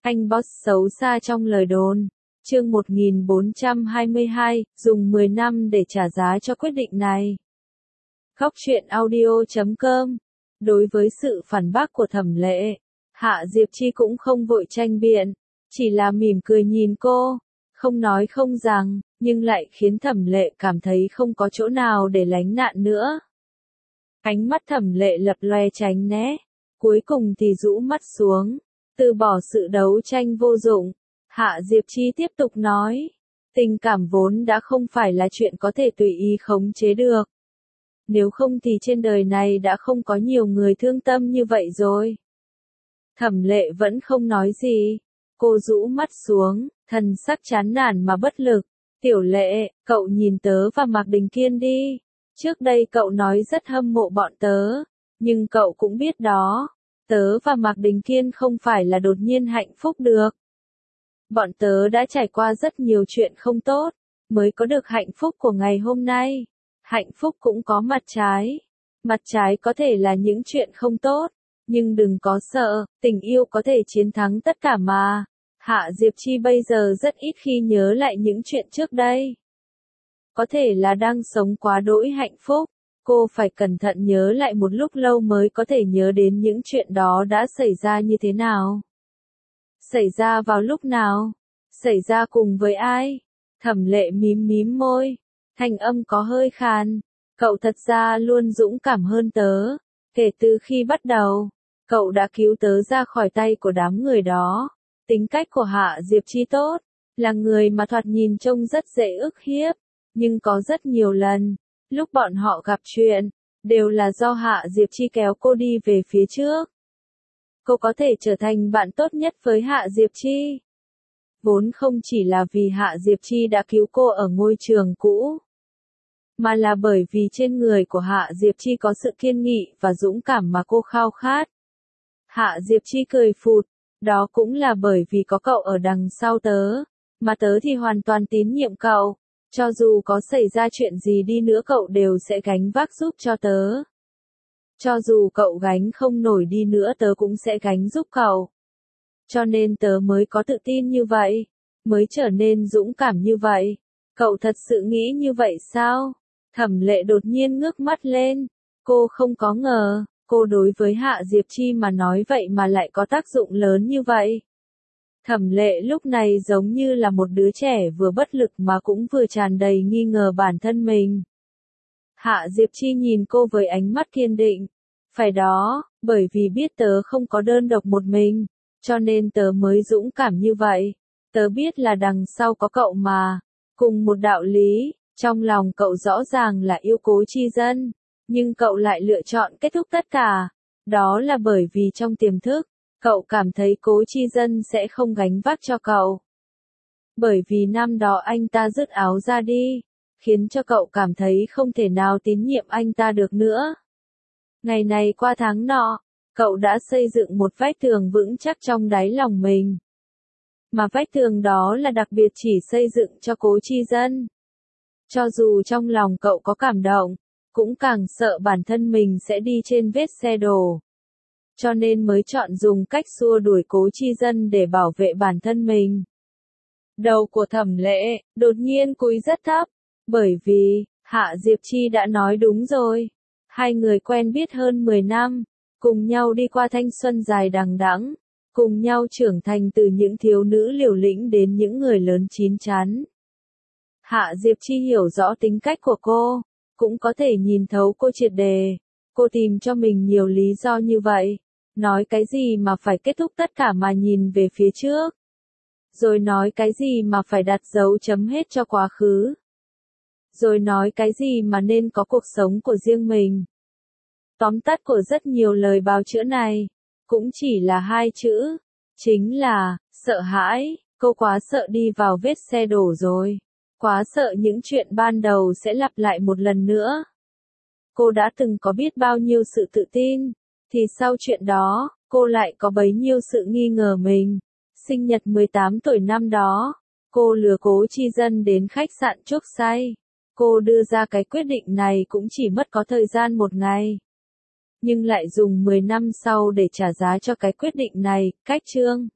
Anh boss xấu xa trong lời đồn. Chương 1422, dùng 10 năm để trả giá cho quyết định này. Góc truyện audio.com. Đối với sự phản bác của Thẩm Lệ, Hạ Diệp Chi cũng không vội tranh biện, chỉ là mỉm cười nhìn cô, không nói không rằng, nhưng lại khiến Thẩm Lệ cảm thấy không có chỗ nào để lánh nạn nữa. Ánh mắt Thẩm Lệ lập loè tránh né, cuối cùng thì rũ mắt xuống, từ bỏ sự đấu tranh vô dụng. Hạ Diệp Chi tiếp tục nói, tình cảm vốn đã không phải là chuyện có thể tùy ý khống chế được. Nếu không thì trên đời này đã không có nhiều người thương tâm như vậy rồi. Thẩm Lệ vẫn không nói gì. Cô rũ mắt xuống, thần sắc chán nản mà bất lực. Tiểu Lệ, cậu nhìn tớ và Mạc Đình Kiên đi. Trước đây cậu nói rất hâm mộ bọn tớ. Nhưng cậu cũng biết đó. Tớ và Mạc Đình Kiên không phải là đột nhiên hạnh phúc được. Bọn tớ đã trải qua rất nhiều chuyện không tốt, mới có được hạnh phúc của ngày hôm nay. Hạnh phúc cũng có mặt trái. Mặt trái có thể là những chuyện không tốt. Nhưng đừng có sợ, tình yêu có thể chiến thắng tất cả mà. Hạ Diệp Chi bây giờ rất ít khi nhớ lại những chuyện trước đây. Có thể là đang sống quá đỗi hạnh phúc. Cô phải cẩn thận nhớ lại một lúc lâu mới có thể nhớ đến những chuyện đó đã xảy ra như thế nào. Xảy ra vào lúc nào? Xảy ra cùng với ai? Thẩm Lệ mím mím môi. Thanh âm có hơi khàn. Cậu thật ra luôn dũng cảm hơn tớ. Kể từ khi bắt đầu, cậu đã cứu tớ ra khỏi tay của đám người đó. Tính cách của Hạ Diệp Chi tốt. Là người mà thoạt nhìn trông rất dễ ức hiếp. Nhưng có rất nhiều lần, lúc bọn họ gặp chuyện, đều là do Hạ Diệp Chi kéo cô đi về phía trước. Cô có thể trở thành bạn tốt nhất với Hạ Diệp Chi. Vốn không chỉ là vì Hạ Diệp Chi đã cứu cô ở ngôi trường cũ, mà là bởi vì trên người của Hạ Diệp Chi có sự kiên nghị và dũng cảm mà cô khao khát. Hạ Diệp Chi cười phụt, đó cũng là bởi vì có cậu ở đằng sau tớ, mà tớ thì hoàn toàn tín nhiệm cậu. Cho dù có xảy ra chuyện gì đi nữa cậu đều sẽ gánh vác giúp cho tớ. Cho dù cậu gánh không nổi đi nữa tớ cũng sẽ gánh giúp cậu. Cho nên tớ mới có tự tin như vậy, mới trở nên dũng cảm như vậy. Cậu thật sự nghĩ như vậy sao? Thẩm Lệ đột nhiên ngước mắt lên. Cô không có ngờ, cô đối với Hạ Diệp Chi mà nói vậy mà lại có tác dụng lớn như vậy. Thẩm Lệ lúc này giống như là một đứa trẻ vừa bất lực mà cũng vừa tràn đầy nghi ngờ bản thân mình. Hạ Diệp Chi nhìn cô với ánh mắt kiên định. Phải đó, bởi vì biết tớ không có đơn độc một mình, cho nên tớ mới dũng cảm như vậy. Tớ biết là đằng sau có cậu mà. Cùng một đạo lý, trong lòng cậu rõ ràng là yêu Cố Chi Dân, nhưng cậu lại lựa chọn kết thúc tất cả. Đó là bởi vì trong tiềm thức, cậu cảm thấy Cố Chi Dân sẽ không gánh vác cho cậu. Bởi vì năm đó anh ta dứt áo ra đi, khiến cho cậu cảm thấy không thể nào tín nhiệm anh ta được nữa. Ngày này qua tháng nọ, cậu đã xây dựng một vách tường vững chắc trong đáy lòng mình. Mà vách tường đó là đặc biệt chỉ xây dựng cho Cố Chi Dân. Cho dù trong lòng cậu có cảm động, cũng càng sợ bản thân mình sẽ đi trên vết xe đổ. Cho nên mới chọn dùng cách xua đuổi Cố Chi Dân để bảo vệ bản thân mình. Đầu của Thẩm Lệ đột nhiên cúi rất thấp, bởi vì Hạ Diệp Chi đã nói đúng rồi. Hai người quen biết hơn 10 năm, cùng nhau đi qua thanh xuân dài đằng đẵng, cùng nhau trưởng thành từ những thiếu nữ liều lĩnh đến những người lớn chín chắn. Hạ Diệp Chi hiểu rõ tính cách của cô, cũng có thể nhìn thấu cô triệt đề. Cô tìm cho mình nhiều lý do như vậy. Nói cái gì mà phải kết thúc tất cả mà nhìn về phía trước. Rồi nói cái gì mà phải đặt dấu chấm hết cho quá khứ. Rồi nói cái gì mà nên có cuộc sống của riêng mình. Tóm tắt của rất nhiều lời bào chữa này, cũng chỉ là hai chữ, chính là, sợ hãi. Cô quá sợ đi vào vết xe đổ rồi. Quá sợ những chuyện ban đầu sẽ lặp lại một lần nữa. Cô đã từng có biết bao nhiêu sự tự tin, thì sau chuyện đó, cô lại có bấy nhiêu sự nghi ngờ mình. Sinh nhật 18 tuổi năm đó, cô lừa Cố Chi Dân đến khách sạn Trúc Say. Cô đưa ra cái quyết định này cũng chỉ mất có thời gian một ngày. Nhưng lại dùng 10 năm sau để trả giá cho cái quyết định này, cách chương.